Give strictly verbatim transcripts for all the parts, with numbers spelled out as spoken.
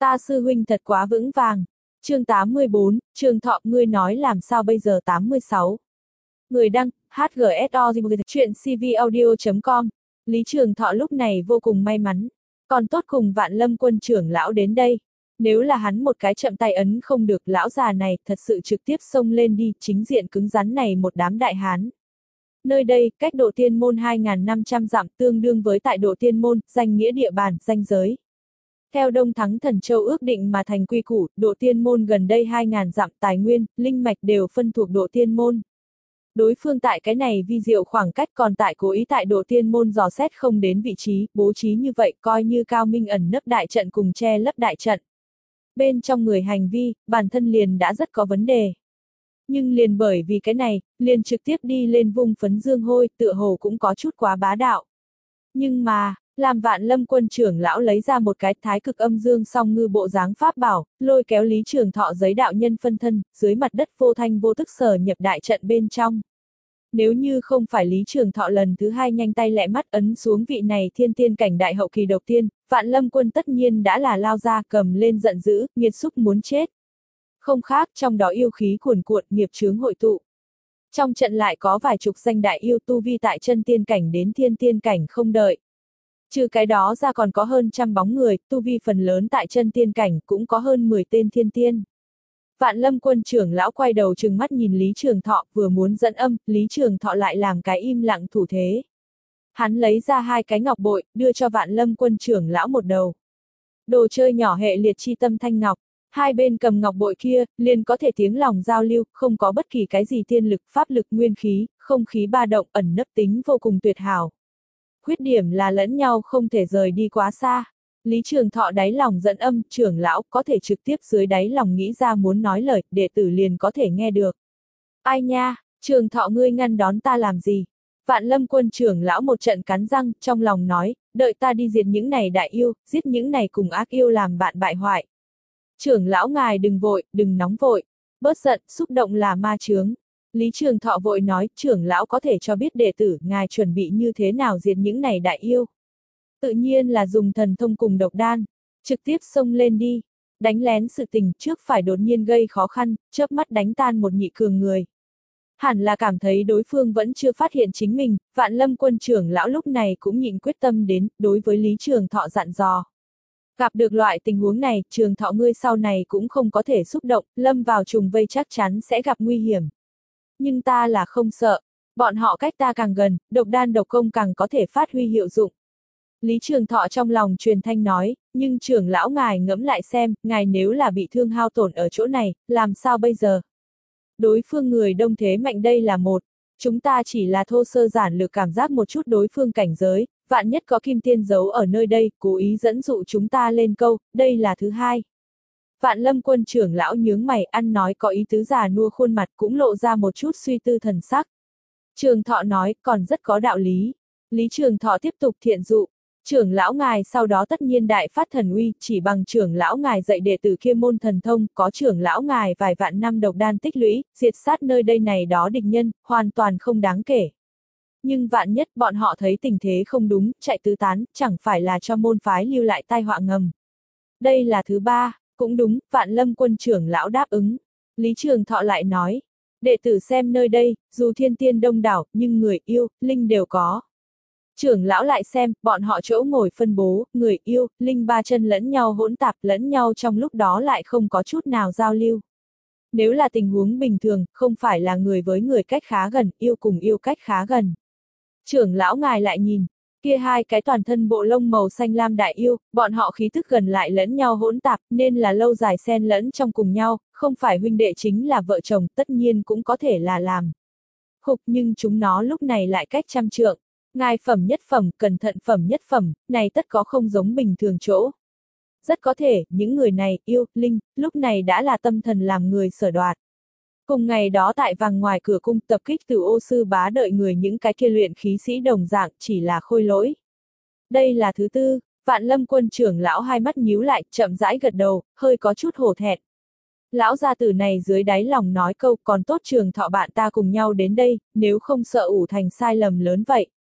Ta sư huynh thật quá vững vàng. Chương tám mươi bốn, Trường Thọ, ngươi nói làm sao bây giờ? Tám mươi sáu. Người đăng, hát giê ét o chuyện c v audio chấm com. Lý Trường Thọ lúc này vô cùng may mắn. Còn tốt cùng Vạn Lâm Quân trưởng lão đến đây. Nếu là hắn một cái chậm tay ấn không được, lão già này thật sự trực tiếp xông lên đi, chính diện cứng rắn này một đám đại hán. Nơi đây, cách Độ Tiên Môn hai nghìn năm trăm dặm, tương đương với tại Độ Tiên Môn, danh nghĩa địa bàn, danh giới. Theo Đông Thắng Thần Châu ước định mà thành quy củ, Độ Tiên Môn gần đây hai nghìn dặm tài nguyên, linh mạch đều phân thuộc Độ Tiên Môn. Đối phương tại cái này vi diệu khoảng cách, còn tại cố ý tại Độ Tiên Môn dò xét không đến vị trí, bố trí như vậy coi như cao minh ẩn nấp đại trận cùng che lấp đại trận. Bên trong người hành vi, bản thân liền đã rất có vấn đề. Nhưng liền bởi vì cái này, liền trực tiếp đi lên vung phấn dương hôi, tựa hồ cũng có chút quá bá đạo. Nhưng mà, làm Vạn Lâm Quân trưởng lão lấy ra một cái thái cực âm dương song ngư bộ dáng pháp bảo, lôi kéo Lý Trường Thọ giấy đạo nhân phân thân, dưới mặt đất vô thanh vô tức sở nhập đại trận bên trong. Nếu như không phải Lý Trường Thọ lần thứ hai nhanh tay lẹ mắt ấn xuống vị này thiên tiên cảnh đại hậu kỳ độc tiên, Vạn Lâm Quân tất nhiên đã là lao ra cầm lên giận dữ, nghiệt xúc muốn chết. Không khác, trong đó yêu khí cuồn cuộn, nghiệp chướng hội tụ. Trong trận lại có vài chục danh đại yêu tu vi tại chân tiên cảnh đến thiên tiên cảnh không đợi. Trừ cái đó ra còn có hơn trăm bóng người, tu vi phần lớn tại chân tiên cảnh, cũng có hơn mười tên thiên tiên. Vạn Lâm Quân trưởng lão quay đầu trừng mắt nhìn Lý Trường Thọ, vừa muốn dẫn âm, Lý Trường Thọ lại làm cái im lặng thủ thế. Hắn lấy ra hai cái ngọc bội, đưa cho Vạn Lâm Quân trưởng lão một đầu. Đồ chơi nhỏ hệ liệt chi tâm thanh ngọc, hai bên cầm ngọc bội kia, liền có thể tiếng lòng giao lưu, không có bất kỳ cái gì tiên lực, pháp lực, nguyên khí, không khí ba động, ẩn nấp tính vô cùng tuyệt hảo. Khuyết điểm là lẫn nhau không thể rời đi quá xa. Lý Trường Thọ đáy lòng dẫn âm, trưởng lão có thể trực tiếp dưới đáy lòng nghĩ ra muốn nói lời, đệ tử liền có thể nghe được. Ai nha, Trường Thọ ngươi ngăn đón ta làm gì? Vạn Lâm Quân trưởng lão một trận cắn răng, trong lòng nói, đợi ta đi diệt những này đại yêu, giết những này cùng ác yêu làm bạn bại hoại. Trưởng lão ngài đừng vội, đừng nóng vội, bớt giận, xúc động là ma chướng. Lý Trường Thọ vội nói, trưởng lão có thể cho biết đệ tử, ngài chuẩn bị như thế nào diệt những này đại yêu. Tự nhiên là dùng thần thông cùng độc đan, trực tiếp xông lên đi, đánh lén sự tình trước phải đột nhiên gây khó khăn, chớp mắt đánh tan một nhị cường người. Hẳn là cảm thấy đối phương vẫn chưa phát hiện chính mình, Vạn Lâm Quân trưởng lão lúc này cũng nhịn quyết tâm đến, đối với Lý Trường Thọ dặn dò. Gặp được loại tình huống này, Trường Thọ ngươi sau này cũng không có thể xúc động, lâm vào trùng vây chắc chắn sẽ gặp nguy hiểm. Nhưng ta là không sợ, bọn họ cách ta càng gần, độc đan độc công càng có thể phát huy hiệu dụng. Lý Trường Thọ trong lòng truyền thanh nói, nhưng trưởng lão ngài ngẫm lại xem, ngài nếu là bị thương hao tổn ở chỗ này, làm sao bây giờ? Đối phương người đông thế mạnh đây là một, chúng ta chỉ là thô sơ giản lược cảm giác một chút đối phương cảnh giới, vạn nhất có kim tiên giấu ở nơi đây, cố ý dẫn dụ chúng ta lên câu, đây là thứ hai. Vạn Lâm Quân trưởng lão nhướng mày, ăn nói có ý tứ già nua khuôn mặt cũng lộ ra một chút suy tư thần sắc. Trường Thọ nói, còn rất có đạo lý. Lý Trường Thọ tiếp tục thiện dụ. Trưởng lão ngài sau đó tất nhiên đại phát thần uy, chỉ bằng trưởng lão ngài dạy đệ tử kia môn thần thông, có trưởng lão ngài vài vạn năm độc đan tích lũy, diệt sát nơi đây này đó địch nhân, hoàn toàn không đáng kể. Nhưng vạn nhất bọn họ thấy tình thế không đúng, chạy tứ tán, chẳng phải là cho môn phái lưu lại tai họa ngầm. Đây là thứ ba, cũng đúng, Vạn Lâm Quân trưởng lão đáp ứng. Lý Trường Thọ lại nói, đệ tử xem nơi đây, dù thiên tiên đông đảo, nhưng người yêu, linh đều có. Trưởng lão lại xem, bọn họ chỗ ngồi phân bố, người yêu, linh ba chân lẫn nhau hỗn tạp lẫn nhau trong lúc đó lại không có chút nào giao lưu. Nếu là tình huống bình thường, không phải là người với người cách khá gần, yêu cùng yêu cách khá gần. Trưởng lão ngài lại nhìn, kia hai cái toàn thân bộ lông màu xanh lam đại yêu, bọn họ khí thức gần lại lẫn nhau hỗn tạp, nên là lâu dài xen lẫn trong cùng nhau, không phải huynh đệ chính là vợ chồng, tất nhiên cũng có thể là làm. Hục nhưng chúng nó lúc này lại cách trăm trượng. Ngài phẩm nhất phẩm, cẩn thận phẩm nhất phẩm, này tất có không giống bình thường chỗ. Rất có thể, những người này, yêu, linh, lúc này đã là tâm thần làm người sở đoạt. Cùng ngày đó tại vàng ngoài cửa cung tập kích từ ô sư bá đợi người những cái kia luyện khí sĩ đồng dạng chỉ là khôi lỗi. Đây là thứ tư, Vạn Lâm Quân trưởng lão hai mắt nhíu lại, chậm rãi gật đầu, hơi có chút hổ thẹn. Lão gia tử này dưới đáy lòng nói câu còn tốt Trường Thọ bạn ta cùng nhau đến đây, nếu không sợ ủ thành sai lầm lớn vậy.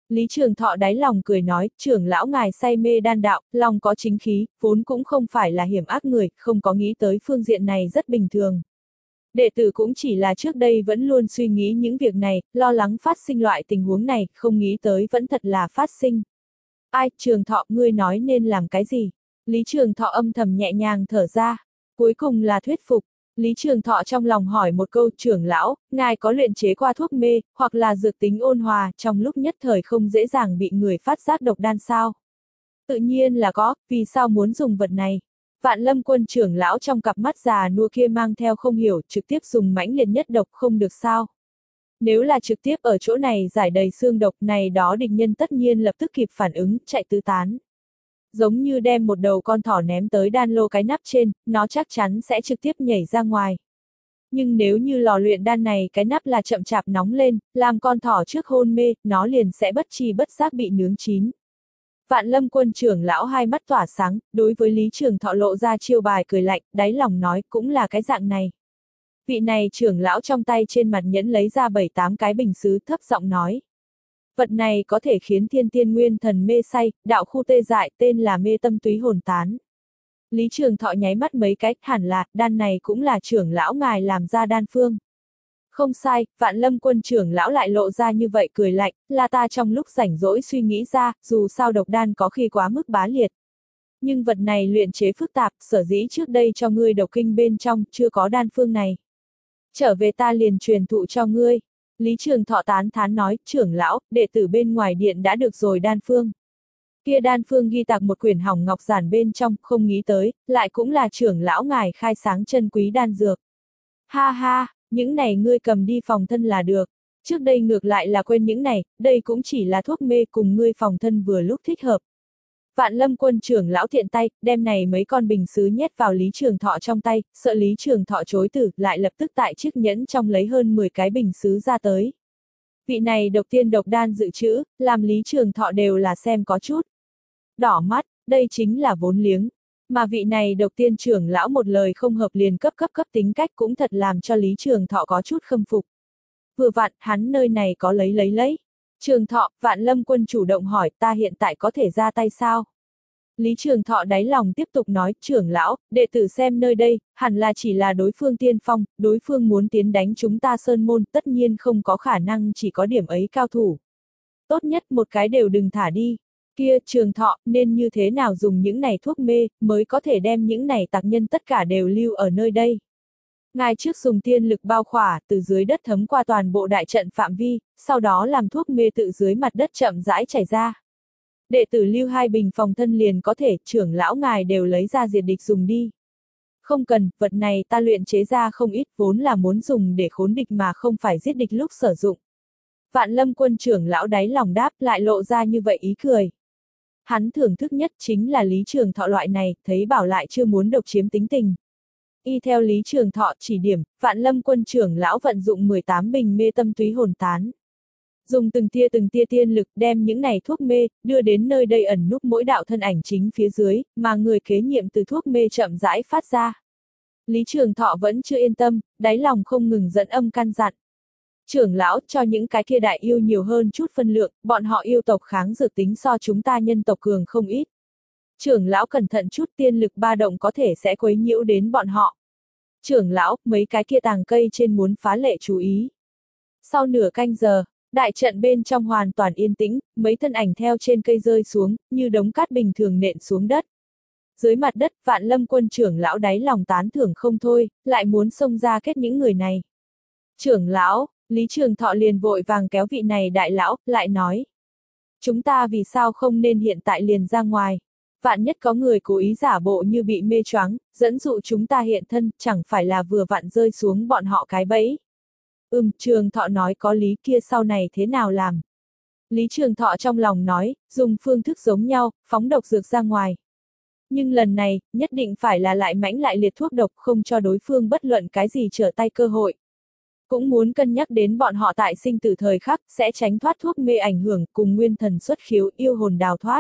Lý Trường Thọ đáy lòng cười nói, trưởng lão ngài say mê đan đạo, lòng có chính khí, vốn cũng không phải là hiểm ác người, không có nghĩ tới phương diện này rất bình thường. Đệ tử cũng chỉ là trước đây vẫn luôn suy nghĩ những việc này, lo lắng phát sinh loại tình huống này, không nghĩ tới vẫn thật là phát sinh. Ai, Trường Thọ, ngươi nói nên làm cái gì? Lý Trường Thọ âm thầm nhẹ nhàng thở ra, cuối cùng là thuyết phục. Lý Trường Thọ trong lòng hỏi một câu, trưởng lão, ngài có luyện chế qua thuốc mê, hoặc là dược tính ôn hòa, trong lúc nhất thời không dễ dàng bị người phát giác độc đan sao? Tự nhiên là có, vì sao muốn dùng vật này? Vạn Lâm Quân trưởng lão trong cặp mắt già nua kia mang theo không hiểu, trực tiếp dùng mãnh liệt nhất độc không được sao? Nếu là trực tiếp ở chỗ này giải đầy xương độc này đó địch nhân tất nhiên lập tức kịp phản ứng, chạy tứ tán. Giống như đem một đầu con thỏ ném tới đan lô cái nắp trên, nó chắc chắn sẽ trực tiếp nhảy ra ngoài. Nhưng nếu như lò luyện đan này cái nắp là chậm chạp nóng lên, làm con thỏ trước hôn mê, nó liền sẽ bất tri bất giác bị nướng chín. Vạn Lâm Quân trưởng lão hai mắt tỏa sáng, đối với Lý Trường Thọ lộ ra chiêu bài cười lạnh, đáy lòng nói cũng là cái dạng này. Vị này trưởng lão trong tay trên mặt nhẫn lấy ra bảy tám cái bình sứ, thấp giọng nói. Vật này có thể khiến thiên tiên nguyên thần mê say, đạo khu tê dại, tên là mê tâm túy hồn tán. Lý Trường Thọ nháy mắt mấy cái, hẳn là, đan này cũng là trưởng lão ngài làm ra đan phương. Không sai, Vạn Lâm Quân trưởng lão lại lộ ra như vậy cười lạnh, là ta trong lúc rảnh rỗi suy nghĩ ra, dù sao độc đan có khi quá mức bá liệt. Nhưng vật này luyện chế phức tạp, sở dĩ trước đây cho ngươi độc kinh bên trong, chưa có đan phương này. Trở về ta liền truyền thụ cho ngươi. Lý Trường Thọ tán thán nói, trưởng lão, đệ tử bên ngoài điện đã được rồi đan phương. Kia đan phương ghi tạc một quyển hỏng ngọc giản bên trong, không nghĩ tới, lại cũng là trưởng lão ngài khai sáng chân quý đan dược. Ha ha, những này ngươi cầm đi phòng thân là được. Trước đây ngược lại là quên những này, đây cũng chỉ là thuốc mê cùng ngươi phòng thân vừa lúc thích hợp. Vạn Lâm Quân trưởng lão thiện tay, đem này mấy con bình sứ nhét vào Lý Trường Thọ trong tay, sợ Lý Trường Thọ chối từ, lại lập tức tại chiếc nhẫn trong lấy hơn mười cái bình sứ ra tới. Vị này độc tiên độc đan dự trữ, làm Lý Trường Thọ đều là xem có chút đỏ mắt, đây chính là vốn liếng. Mà vị này độc tiên trưởng lão một lời không hợp liền cấp cấp cấp tính cách cũng thật làm cho Lý Trường Thọ có chút khâm phục. Vừa vặn, hắn nơi này có lấy lấy lấy. Trường Thọ, Vạn Lâm Quân chủ động hỏi ta hiện tại có thể ra tay sao? Lý Trường Thọ đáy lòng tiếp tục nói, trưởng lão, đệ tử xem nơi đây, hẳn là chỉ là đối phương tiên phong, đối phương muốn tiến đánh chúng ta sơn môn, tất nhiên không có khả năng chỉ có điểm ấy cao thủ. Tốt nhất một cái đều đừng thả đi. Kia, Trường Thọ, nên như thế nào dùng những này thuốc mê, mới có thể đem những này tặc nhân tất cả đều lưu ở nơi đây. Ngài trước dùng tiên lực bao khỏa, từ dưới đất thấm qua toàn bộ đại trận phạm vi, sau đó làm thuốc mê tự dưới mặt đất chậm rãi chảy ra. Đệ tử lưu hai bình phòng thân liền có thể, trưởng lão ngài đều lấy ra diệt địch dùng đi. Không cần, vật này ta luyện chế ra không ít, vốn là muốn dùng để khốn địch mà không phải giết địch lúc sử dụng. Vạn Lâm Quân trưởng lão đáy lòng đáp lại lộ ra như vậy ý cười. Hắn thưởng thức nhất chính là Lý Trường Thọ loại này, thấy bảo lại chưa muốn độc chiếm tính tình. Y theo Lý Trường Thọ chỉ điểm, Vạn Lâm Quân trưởng lão vận dụng mười tám bình mê tâm túy hồn tán. Dùng từng tia từng tia tiên lực đem những này thuốc mê, đưa đến nơi đây ẩn núp mỗi đạo thân ảnh chính phía dưới, mà người kế nhiệm từ thuốc mê chậm rãi phát ra. Lý Trường Thọ vẫn chưa yên tâm, đáy lòng không ngừng dẫn âm căn dặn. Trưởng lão, cho những cái kia đại yêu nhiều hơn chút phân lượng, bọn họ yêu tộc kháng dược tính so chúng ta nhân tộc cường không ít. Trưởng lão cẩn thận chút, tiên lực ba động có thể sẽ quấy nhiễu đến bọn họ. Trưởng lão, mấy cái kia tàng cây trên muốn phá lệ chú ý. Sau nửa canh giờ, đại trận bên trong hoàn toàn yên tĩnh, mấy thân ảnh theo trên cây rơi xuống, như đống cát bình thường nện xuống đất. Dưới mặt đất, Vạn Lâm Quân trưởng lão đáy lòng tán thưởng không thôi, lại muốn xông ra kết những người này. Trưởng lão, Lý Trường Thọ liền vội vàng kéo vị này đại lão, lại nói. Chúng ta vì sao không nên hiện tại liền ra ngoài? Vạn nhất có người cố ý giả bộ như bị mê choáng, dẫn dụ chúng ta hiện thân, chẳng phải là vừa vặn rơi xuống bọn họ cái bẫy. Ừm, Trường Thọ nói có lý, kia sau này thế nào làm? Lý Trường Thọ trong lòng nói, dùng phương thức giống nhau, phóng độc dược ra ngoài. Nhưng lần này, nhất định phải là lại mãnh lại liệt thuốc độc, không cho đối phương bất luận cái gì trở tay cơ hội. Cũng muốn cân nhắc đến bọn họ tại sinh tử thời khắc, sẽ tránh thoát thuốc mê ảnh hưởng, cùng nguyên thần xuất khiếu, yêu hồn đào thoát.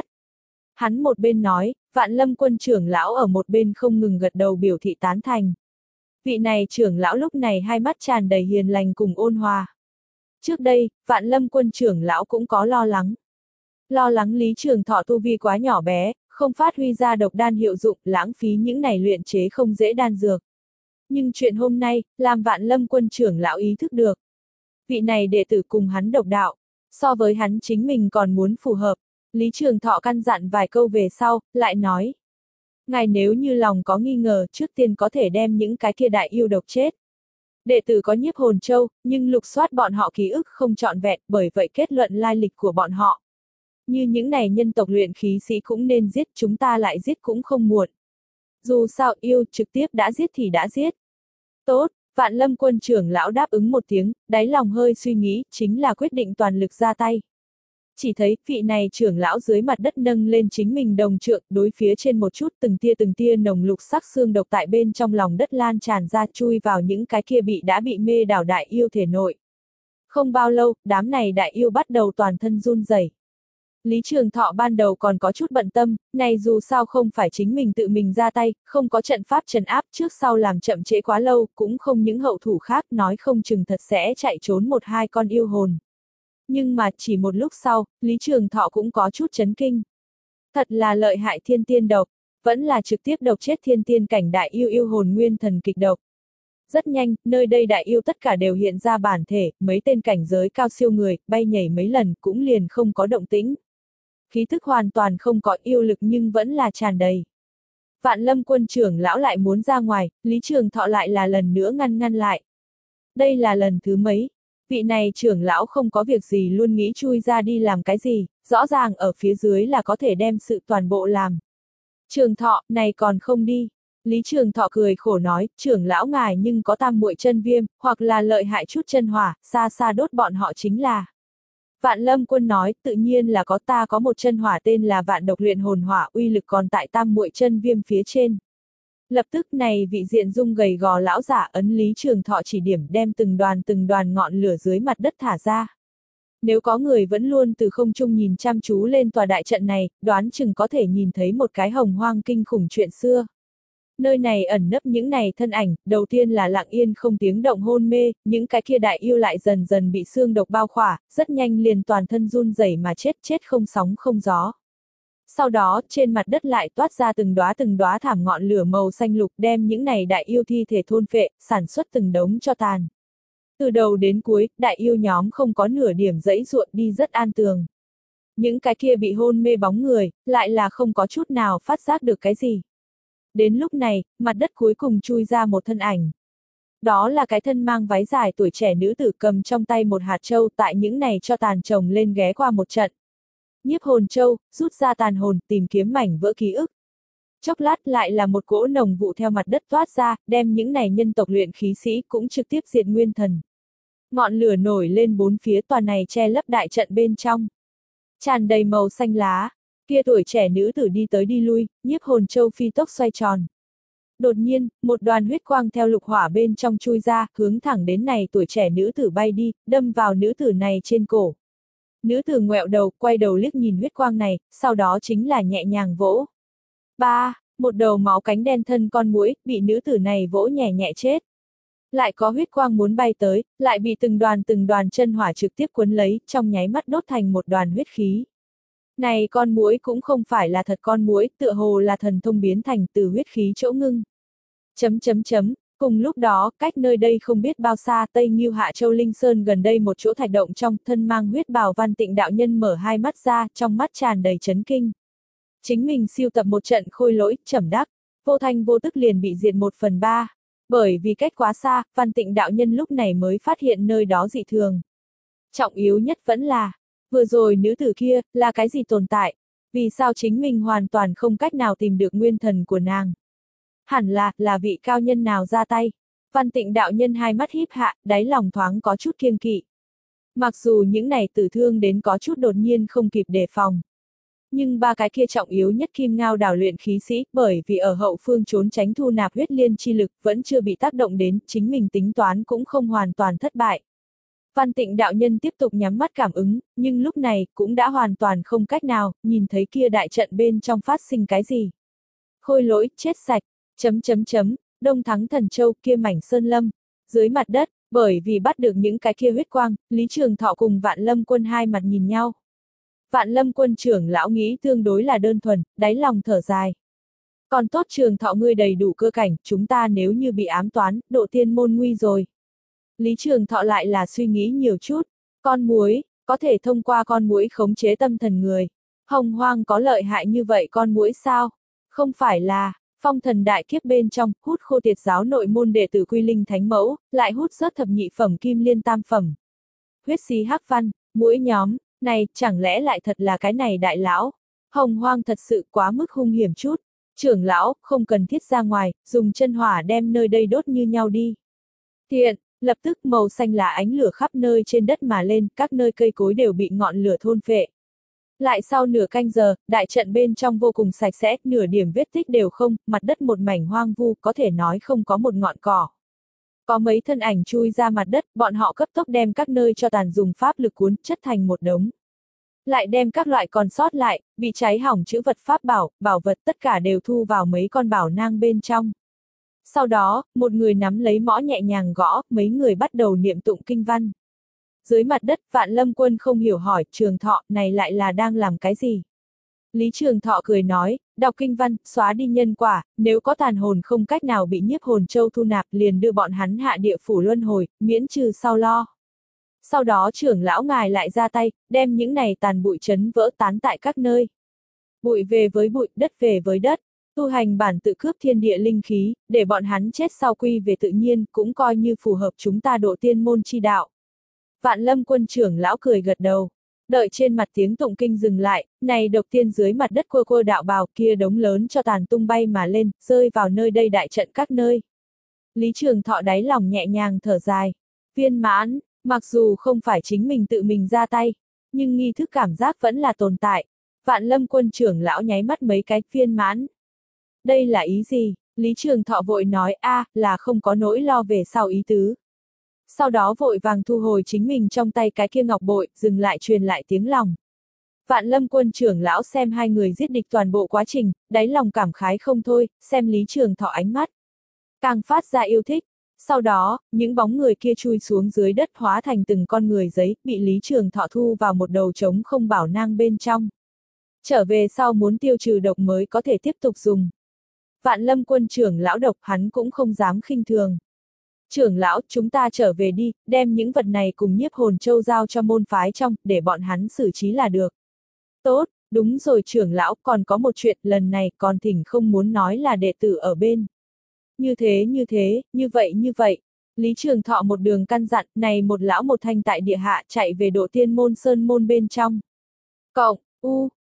Hắn một bên nói, Vạn Lâm Quân trưởng lão ở một bên không ngừng gật đầu biểu thị tán thành. Vị này trưởng lão lúc này hai mắt tràn đầy hiền lành cùng ôn hòa. Trước đây, Vạn Lâm Quân trưởng lão cũng có lo lắng. Lo lắng Lý Trường Thọ tu vi quá nhỏ bé, không phát huy ra độc đan hiệu dụng, lãng phí những này luyện chế không dễ đan dược. Nhưng chuyện hôm nay, làm Vạn Lâm Quân trưởng lão ý thức được. Vị này đệ tử cùng hắn độc đạo, so với hắn chính mình còn muốn phù hợp. Lý Trường Thọ căn dặn vài câu về sau, lại nói. Ngài nếu như lòng có nghi ngờ, trước tiên có thể đem những cái kia đại yêu độc chết. Đệ tử có nhiếp hồn châu, nhưng lục soát bọn họ ký ức không trọn vẹn, bởi vậy kết luận lai lịch của bọn họ. Như những này nhân tộc luyện khí sĩ cũng nên giết, chúng ta lại giết cũng không muộn. Dù sao yêu trực tiếp đã giết thì đã giết. Tốt, Vạn Lâm Quân trưởng lão đáp ứng một tiếng, đáy lòng hơi suy nghĩ, chính là quyết định toàn lực ra tay. Chỉ thấy, vị này trưởng lão dưới mặt đất nâng lên chính mình đồng trượng, đối phía trên một chút từng tia từng tia nồng lục sắc xương độc tại bên trong lòng đất lan tràn ra chui vào những cái kia bị đã bị mê đảo đại yêu thể nội. Không bao lâu, đám này đại yêu bắt đầu toàn thân run rẩy. Lý Trường Thọ ban đầu còn có chút bận tâm, này dù sao không phải chính mình tự mình ra tay, không có trận pháp trấn áp trước sau làm chậm trễ quá lâu, cũng không những hậu thủ khác nói không chừng thật sẽ chạy trốn một hai con yêu hồn. Nhưng mà chỉ một lúc sau, Lý Trường Thọ cũng có chút chấn kinh. Thật là lợi hại thiên tiên độc, vẫn là trực tiếp độc chết thiên tiên cảnh đại yêu yêu hồn nguyên thần kịch độc. Rất nhanh, nơi đây đại yêu tất cả đều hiện ra bản thể, mấy tên cảnh giới cao siêu người, bay nhảy mấy lần cũng liền không có động tĩnh. Khí thức hoàn toàn không có yêu lực nhưng vẫn là tràn đầy. Vạn Lâm Quân trưởng lão lại muốn ra ngoài, Lý Trường Thọ lại là lần nữa ngăn ngăn lại. Đây là lần thứ mấy, vị này trưởng lão không có việc gì luôn nghĩ chui ra đi làm cái gì, rõ ràng ở phía dưới là có thể đem sự toàn bộ làm. Trường Thọ, này còn không đi. Lý Trường Thọ cười khổ nói, trưởng lão ngài nhưng có tam muội chân viêm, hoặc là lợi hại chút chân hỏa, xa xa đốt bọn họ chính là. Vạn Lâm Quân nói, tự nhiên là có, ta có một chân hỏa tên là Vạn Độc Luyện Hồn Hỏa, uy lực còn tại tam muội chân viêm phía trên. Lập tức này vị diện dung gầy gò lão giả ấn Lý Trường Thọ chỉ điểm đem từng đoàn từng đoàn ngọn lửa dưới mặt đất thả ra. Nếu có người vẫn luôn từ không trung nhìn chăm chú lên tòa đại trận này, đoán chừng có thể nhìn thấy một cái hồng hoang kinh khủng chuyện xưa. Nơi này ẩn nấp những này thân ảnh, đầu tiên là lặng yên không tiếng động hôn mê, những cái kia đại yêu lại dần dần bị xương độc bao khỏa, rất nhanh liền toàn thân run rẩy mà chết chết không sóng không gió. Sau đó, trên mặt đất lại toát ra từng đóa từng đóa thảm ngọn lửa màu xanh lục đem những này đại yêu thi thể thôn phệ, sản xuất từng đống cho tàn. Từ đầu đến cuối, đại yêu nhóm không có nửa điểm dẫy ruộng đi rất an tường. Những cái kia bị hôn mê bóng người, lại là không có chút nào phát giác được cái gì. Đến lúc này, mặt đất cuối cùng chui ra một thân ảnh. Đó là cái thân mang váy dài tuổi trẻ nữ tử cầm trong tay một hạt châu tại những này cho tàn chồng lên ghé qua một trận. Nhiếp hồn châu, rút ra tàn hồn, tìm kiếm mảnh vỡ ký ức. Chốc lát lại là một cỗ nồng vụ theo mặt đất toát ra, đem những này nhân tộc luyện khí sĩ cũng trực tiếp diệt nguyên thần. Ngọn lửa nổi lên bốn phía tòa này che lấp đại trận bên trong. Tràn đầy màu xanh lá. Kia tuổi trẻ nữ tử đi tới đi lui, nhiếp hồn châu phi tốc xoay tròn. Đột nhiên, một đoàn huyết quang theo lục hỏa bên trong chui ra, hướng thẳng đến này tuổi trẻ nữ tử bay đi, đâm vào nữ tử này trên cổ. Nữ tử ngoẹo đầu, quay đầu liếc nhìn huyết quang này, sau đó chính là nhẹ nhàng vỗ. Ba, một đầu máu cánh đen thân con muỗi, bị nữ tử này vỗ nhẹ nhẹ chết. Lại có huyết quang muốn bay tới, lại bị từng đoàn từng đoàn chân hỏa trực tiếp cuốn lấy, trong nháy mắt đốt thành một đoàn huyết khí. Này con muỗi cũng không phải là thật con muỗi, tựa hồ là thần thông biến thành từ huyết khí chỗ ngưng. Chấm chấm chấm, cùng lúc đó, cách nơi đây không biết bao xa, Tây Ngưu Hạ Châu Linh Sơn gần đây một chỗ thạch động trong, thân mang huyết bào Văn Tịnh đạo nhân mở hai mắt ra, trong mắt tràn đầy chấn kinh. Chính mình siêu tập một trận khôi lỗi, trầm đắc, vô thanh vô tức liền bị diệt một phần ba. Bởi vì cách quá xa, Văn Tịnh đạo nhân lúc này mới phát hiện nơi đó dị thường. Trọng yếu nhất vẫn là, vừa rồi nữ tử kia, là cái gì tồn tại? Vì sao chính mình hoàn toàn không cách nào tìm được nguyên thần của nàng? Hẳn là, là vị cao nhân nào ra tay? Văn Tịnh đạo nhân hai mắt híp hạ, đáy lòng thoáng có chút kiêng kỵ. Mặc dù những này tử thương đến có chút đột nhiên không kịp đề phòng. Nhưng ba cái kia trọng yếu nhất kim ngao đảo luyện khí sĩ, bởi vì ở hậu phương trốn tránh thu nạp huyết liên chi lực, vẫn chưa bị tác động đến, chính mình tính toán cũng không hoàn toàn thất bại. Văn Tịnh đạo nhân tiếp tục nhắm mắt cảm ứng, nhưng lúc này, cũng đã hoàn toàn không cách nào, nhìn thấy kia đại trận bên trong phát sinh cái gì. Khôi lỗi, chết sạch, chấm chấm chấm, Đông Thắng Thần Châu kia mảnh sơn lâm, dưới mặt đất, bởi vì bắt được những cái kia huyết quang, Lý Trường Thọ cùng Vạn Lâm Quân hai mặt nhìn nhau. Vạn Lâm Quân trưởng lão nghĩ tương đối là đơn thuần, đáy lòng thở dài. Còn tốt Trường Thọ ngươi đầy đủ cơ cảnh, chúng ta nếu như bị ám toán, độ tiên môn nguy rồi. Lý Trường Thọ lại là suy nghĩ nhiều chút. Con muỗi, có thể thông qua con muỗi khống chế tâm thần người. Hồng Hoang có lợi hại như vậy con muỗi sao? Không phải là, phong thần đại kiếp bên trong, hút khô tiệt giáo nội môn đệ tử Quy Linh Thánh Mẫu, lại hút rớt thập nhị phẩm kim liên tam phẩm. Huyết xí hắc văn, muỗi nhóm, này, chẳng lẽ lại thật là cái này đại lão? Hồng Hoang thật sự quá mức hung hiểm chút. Trưởng lão, không cần thiết ra ngoài, dùng chân hỏa đem nơi đây đốt như nhau đi. Thiện, lập tức màu xanh lá ánh lửa khắp nơi trên đất mà lên, các nơi cây cối đều bị ngọn lửa thôn phệ. Lại sau nửa canh giờ, đại trận bên trong vô cùng sạch sẽ, nửa điểm vết tích đều không, mặt đất một mảnh hoang vu, có thể nói không có một ngọn cỏ. Có mấy thân ảnh chui ra mặt đất, bọn họ cấp tốc đem các nơi cho tàn dùng pháp lực cuốn, chất thành một đống. Lại đem các loại còn sót lại, bị cháy hỏng chữ vật pháp bảo, bảo vật tất cả đều thu vào mấy con bảo nang bên trong. Sau đó, một người nắm lấy mõ nhẹ nhàng gõ, mấy người bắt đầu niệm tụng kinh văn. Dưới mặt đất, Vạn Lâm Quân không hiểu hỏi, Trường Thọ, này lại là đang làm cái gì? Lý Trường Thọ cười nói, đọc kinh văn, xóa đi nhân quả, nếu có tàn hồn không cách nào bị nhiếp hồn châu thu nạp liền đưa bọn hắn hạ địa phủ luân hồi, miễn trừ sau lo. Sau đó trưởng lão ngài lại ra tay, đem những này tàn bụi chấn vỡ tán tại các nơi. Bụi về với bụi, đất về với đất, tu hành bản tự cướp thiên địa linh khí, để bọn hắn chết sau quy về tự nhiên, cũng coi như phù hợp chúng ta độ tiên môn chi đạo. Vạn Lâm Quân trưởng lão cười gật đầu. Đợi trên mặt tiếng tụng kinh dừng lại, này độc tiên dưới mặt đất quơ quơ đạo bào kia đống lớn cho tàn tung bay mà lên, rơi vào nơi đây đại trận các nơi. Lý Trường Thọ đáy lòng nhẹ nhàng thở dài. Viên mãn, mặc dù không phải chính mình tự mình ra tay, nhưng nghi thức cảm giác vẫn là tồn tại. Vạn Lâm Quân trưởng lão nháy mắt mấy cái, viên mãn. Đây là ý gì? Lý Trường Thọ vội nói, a, à, là không có nỗi lo về sau ý tứ. Sau đó vội vàng thu hồi chính mình trong tay cái kia ngọc bội, dừng lại truyền lại tiếng lòng. Vạn Lâm Quân trưởng lão xem hai người giết địch toàn bộ quá trình, đáy lòng cảm khái không thôi, xem Lý Trường Thọ ánh mắt. Càng phát ra yêu thích. Sau đó, những bóng người kia chui xuống dưới đất hóa thành từng con người giấy, bị Lý Trường Thọ thu vào một đầu trống không bảo nang bên trong. Trở về sau muốn tiêu trừ độc mới có thể tiếp tục dùng. Vạn Lâm Quân trưởng lão độc hắn cũng không dám khinh thường. Trưởng lão, chúng ta trở về đi, đem những vật này cùng nhiếp hồn châu giao cho môn phái trong, để bọn hắn xử trí là được. Tốt, đúng rồi trưởng lão, còn có một chuyện, lần này còn thỉnh không muốn nói là đệ tử ở bên. Như thế như thế, như vậy như vậy. Lý Trường Thọ một đường căn dặn, này một lão một thanh tại địa hạ chạy về độ tiên môn sơn môn bên trong. Cộng, u,